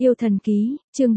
Yêu thần ký, chương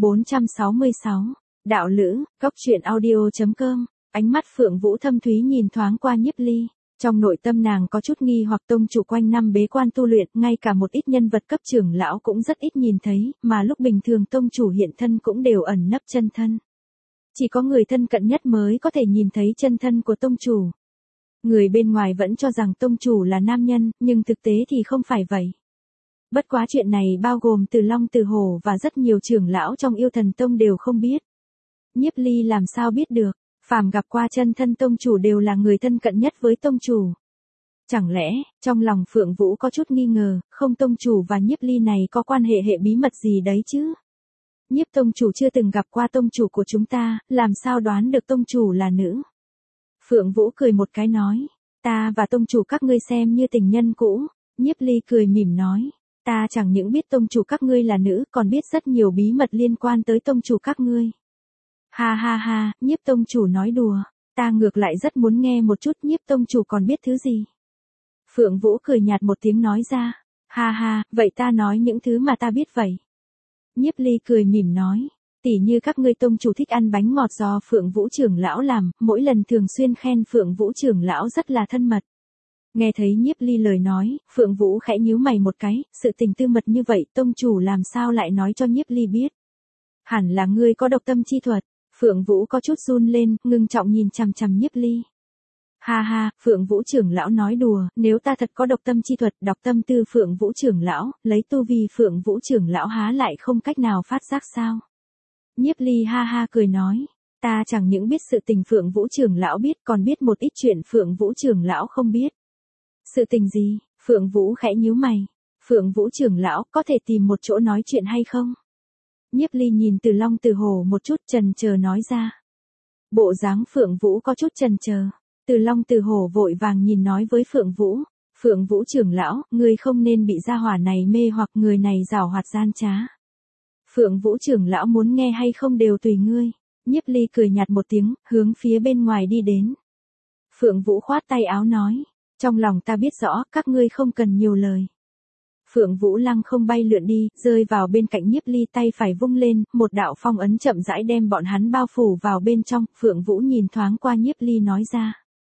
466. Đạo lữ, góc truyện audio.com. Ánh mắt Phượng Vũ thâm thúy nhìn thoáng qua Nhiếp Ly. Trong nội tâm nàng có chút nghi hoặc tông chủ quanh năm bế quan tu luyện, ngay cả một ít nhân vật cấp trưởng lão cũng rất ít nhìn thấy, mà lúc bình thường tông chủ hiện thân cũng đều ẩn nấp chân thân. Chỉ có người thân cận nhất mới có thể nhìn thấy chân thân của tông chủ. Người bên ngoài vẫn cho rằng tông chủ là nam nhân, nhưng thực tế thì không phải vậy. Bất quá chuyện này bao gồm Từ Long Từ Hổ và rất nhiều trưởng lão trong Yêu Thần Tông đều không biết. Nhiếp Ly làm sao biết được, phàm gặp qua chân thân tông chủ đều là người thân cận nhất với tông chủ. Chẳng lẽ, trong lòng Phượng Vũ có chút nghi ngờ, không tông chủ và Nhiếp Ly này có quan hệ bí mật gì đấy chứ? Nhiếp tông chủ chưa từng gặp qua tông chủ của chúng ta, làm sao đoán được tông chủ là nữ? Phượng Vũ cười một cái nói, ta và tông chủ các ngươi xem như tình nhân cũ. Nhiếp Ly cười mỉm nói, ta chẳng những biết tông chủ các ngươi là nữ, còn biết rất nhiều bí mật liên quan tới tông chủ các ngươi. Ha ha ha, Nhiếp tông chủ nói đùa, ta ngược lại rất muốn nghe một chút Nhiếp tông chủ còn biết thứ gì. Phượng Vũ cười nhạt một tiếng nói ra, ha ha, vậy ta nói những thứ mà ta biết vậy. Nhiếp Ly cười mỉm nói, tỉ như các ngươi tông chủ thích ăn bánh ngọt do Phượng Vũ trưởng lão làm, mỗi lần thường xuyên khen Phượng Vũ trưởng lão rất là thân mật. Nghe thấy Nhiếp Ly lời nói, Phượng Vũ khẽ nhíu mày một cái, sự tình tư mật như vậy tông chủ làm sao lại nói cho Nhiếp Ly biết? Hẳn là ngươi có độc tâm chi thuật. Phượng Vũ có chút run lên, ngưng trọng nhìn chằm chằm Nhiếp Ly. Ha ha, Phượng Vũ trưởng lão nói đùa, nếu ta thật có độc tâm chi thuật, đọc tâm tư Phượng Vũ trưởng lão, lấy tu vi Phượng Vũ trưởng lão há lại không cách nào phát giác sao? Nhiếp Ly ha ha cười nói, ta chẳng những biết sự tình Phượng Vũ trưởng lão biết, còn biết một ít chuyện Phượng Vũ trưởng lão không biết. Sự tình gì? Phượng Vũ khẽ nhíu mày. Phượng Vũ trưởng lão có thể tìm một chỗ nói chuyện hay không? Nhiếp Ly nhìn Từ Long Từ Hổ một chút chần chờ nói ra. Bộ dáng Phượng Vũ có chút chần chờ. Từ Long Từ Hổ vội vàng nhìn nói với Phượng Vũ. Phượng Vũ trưởng lão, ngươi không nên bị gia hỏa này mê hoặc người này giảo hoạt gian trá. Phượng Vũ trưởng lão muốn nghe hay không đều tùy ngươi. Nhiếp Ly cười nhạt một tiếng, hướng phía bên ngoài đi đến. Phượng Vũ khoát tay áo nói. Trong lòng ta biết rõ, các ngươi không cần nhiều lời. Phượng Vũ lăng không bay lượn đi, rơi vào bên cạnh Nhiếp Ly, tay phải vung lên, một đạo phong ấn chậm rãi đem bọn hắn bao phủ vào bên trong. Phượng Vũ nhìn thoáng qua Nhiếp Ly nói ra.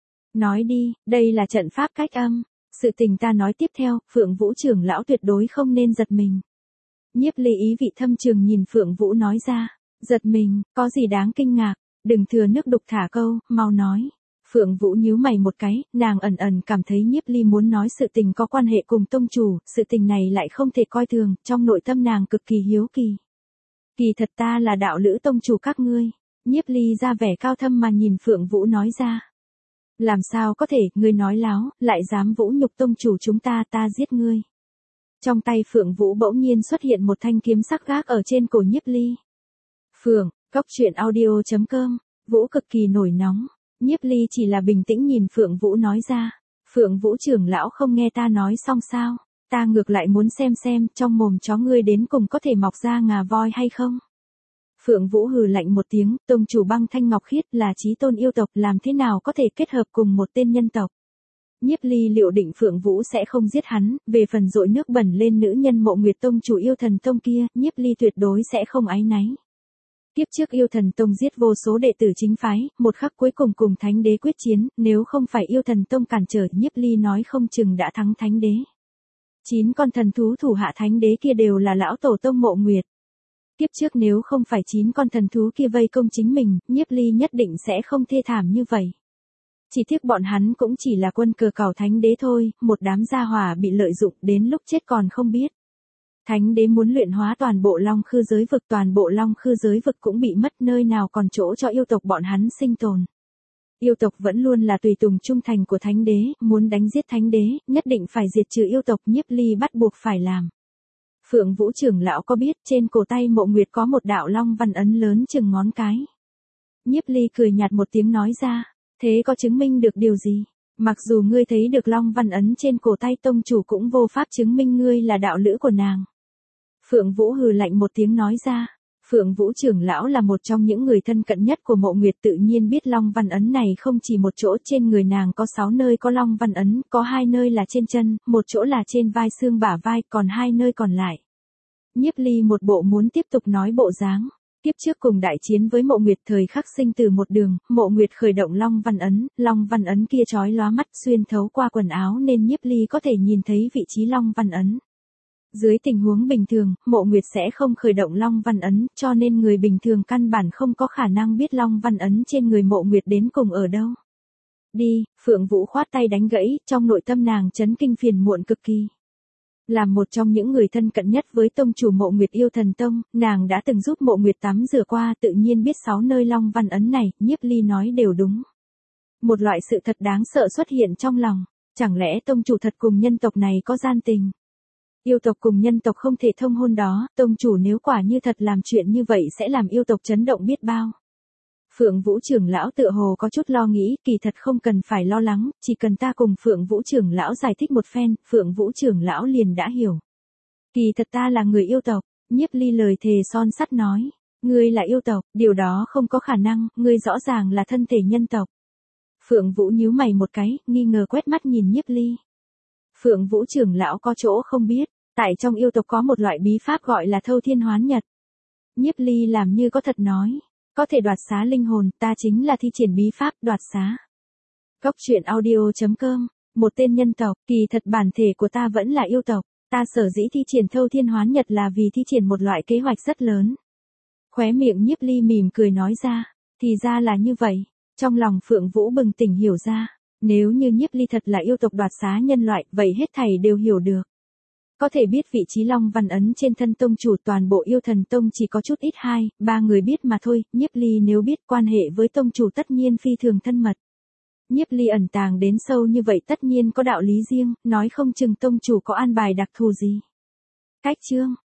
Nói đi, đây là trận pháp cách âm. Sự tình ta nói tiếp theo, Phượng Vũ trưởng lão tuyệt đối không nên giật mình. Nhiếp Ly ý vị thâm trường nhìn Phượng Vũ nói ra. Giật mình, có gì đáng kinh ngạc, đừng thừa nước đục thả câu, mau nói. Phượng Vũ nhíu mày một cái, nàng ẩn ẩn cảm thấy Nhiếp Ly muốn nói sự tình có quan hệ cùng tông chủ, sự tình này lại không thể coi thường, trong nội tâm nàng cực kỳ hiếu kỳ. Kỳ thật ta là đạo lữ tông chủ các ngươi. Nhiếp Ly ra vẻ cao thâm mà nhìn Phượng Vũ nói ra. Làm sao có thể, ngươi nói láo, lại dám vũ nhục tông chủ chúng ta, ta giết ngươi. Trong tay Phượng Vũ bỗng nhiên xuất hiện một thanh kiếm sắc gác ở trên cổ Nhiếp Ly. Phượng, góc truyện audio.com, Vũ cực kỳ nổi nóng. Nhiếp Ly chỉ là bình tĩnh nhìn Phượng Vũ nói ra. Phượng Vũ trưởng lão không nghe ta nói xong sao? Ta ngược lại muốn xem trong mồm chó ngươi đến cùng có thể mọc ra ngà voi hay không? Phượng Vũ hừ lạnh một tiếng, tông chủ Băng Thanh Ngọc Khiết là chí tôn yêu tộc, làm thế nào có thể kết hợp cùng một tên nhân tộc? Nhiếp Ly liệu định Phượng Vũ sẽ không giết hắn, về phần dội nước bẩn lên nữ nhân Mộ Nguyệt tông chủ Yêu Thần Tông kia, Nhiếp Ly tuyệt đối sẽ không áy náy. Tiếp trước Yêu Thần Tông giết vô số đệ tử chính phái, một khắc cuối cùng cùng Thánh Đế quyết chiến, nếu không phải Yêu Thần Tông cản trở, Nhiếp Ly nói không chừng đã thắng Thánh Đế. 9 con thần thú thủ hạ Thánh Đế kia đều là lão tổ tông Mộ Nguyệt. Tiếp trước nếu không phải 9 con thần thú kia vây công chính mình, Nhiếp Ly nhất định sẽ không thê thảm như vậy. Chỉ tiếc bọn hắn cũng chỉ là quân cờ cào Thánh Đế thôi, một đám gia hỏa bị lợi dụng đến lúc chết còn không biết. Thánh Đế muốn luyện hóa toàn bộ Long Khư giới vực, toàn bộ Long Khư giới vực cũng bị mất, nơi nào còn chỗ cho yêu tộc bọn hắn sinh tồn. Yêu tộc vẫn luôn là tùy tùng trung thành của Thánh Đế, muốn đánh giết Thánh Đế, nhất định phải diệt trừ yêu tộc, Nhiếp Ly bắt buộc phải làm. Phượng Vũ trưởng lão có biết trên cổ tay Mộ Nguyệt có một đạo long văn ấn lớn chừng ngón cái. Nhiếp Ly cười nhạt một tiếng nói ra, thế có chứng minh được điều gì? Mặc dù ngươi thấy được long văn ấn trên cổ tay tông chủ cũng vô pháp chứng minh ngươi là đạo lữ của nàng. Phượng Vũ hừ lạnh một tiếng nói ra. Phượng Vũ trưởng lão là một trong những người thân cận nhất của Mộ Nguyệt, tự nhiên biết long văn ấn này không chỉ một chỗ, trên người nàng có 6 nơi có long văn ấn, có 2 nơi là trên chân, một chỗ là trên vai xương bả vai, còn 2 nơi còn lại. Nhiếp Ly một bộ muốn tiếp tục nói bộ dáng. Tiếp trước cùng đại chiến với Mộ Nguyệt thời khắc sinh từ một đường, Mộ Nguyệt khởi động Long Văn Ấn kia chói lóa mắt xuyên thấu qua quần áo nên Nhiếp Ly có thể nhìn thấy vị trí Long Văn Ấn. Dưới tình huống bình thường, Mộ Nguyệt sẽ không khởi động Long Văn Ấn, cho nên người bình thường căn bản không có khả năng biết Long Văn Ấn trên người Mộ Nguyệt đến cùng ở đâu. Đi, Phượng Vũ khoát tay đánh gãy, trong nội tâm nàng chấn kinh phiền muộn cực kỳ. Làm một trong những người thân cận nhất với tông chủ Mộ Nguyệt Yêu Thần Tông, nàng đã từng giúp Mộ Nguyệt tắm rửa qua, tự nhiên biết 6 nơi Long Văn Ấn này, Nhiếp Ly nói đều đúng. Một loại sự thật đáng sợ xuất hiện trong lòng, chẳng lẽ tông chủ thật cùng nhân tộc này có gian tình? Yêu tộc cùng nhân tộc không thể thông hôn đó, tông chủ nếu quả như thật làm chuyện như vậy sẽ làm yêu tộc chấn động biết bao. Phượng Vũ trưởng lão tựa hồ có chút lo nghĩ, kỳ thật không cần phải lo lắng, chỉ cần ta cùng Phượng Vũ trưởng lão giải thích một phen, Phượng Vũ trưởng lão liền đã hiểu. Kỳ thật ta là người yêu tộc, Nhiếp Ly lời thề son sắt nói, ngươi là yêu tộc, điều đó không có khả năng, ngươi rõ ràng là thân thể nhân tộc. Phượng Vũ nhíu mày một cái, nghi ngờ quét mắt nhìn Nhiếp Ly. Phượng Vũ trưởng lão có chỗ không biết, tại trong yêu tộc có một loại bí pháp gọi là thâu thiên hoán nhật. Nhiếp Ly làm như có thật nói. Có thể đoạt xá linh hồn, ta chính là thi triển bí pháp đoạt xá. Cốc truyện audio.com, một tên nhân tộc, kỳ thật bản thể của ta vẫn là yêu tộc, ta sở dĩ thi triển thâu thiên hoán nhật là vì thi triển một loại kế hoạch rất lớn. Khóe miệng Nhiếp Ly mỉm cười nói ra, thì ra là như vậy, trong lòng Phượng Vũ bừng tỉnh hiểu ra, nếu như Nhiếp Ly thật là yêu tộc đoạt xá nhân loại, vậy hết thảy đều hiểu được. Có thể biết vị trí Long Văn Ấn trên thân tông chủ toàn bộ Yêu Thần Tông chỉ có chút ít 2-3 người biết mà thôi, Nhiếp Ly nếu biết quan hệ với tông chủ tất nhiên phi thường thân mật. Nhiếp Ly ẩn tàng đến sâu như vậy tất nhiên có đạo lý riêng, nói không chừng tông chủ có an bài đặc thù gì. Cách chương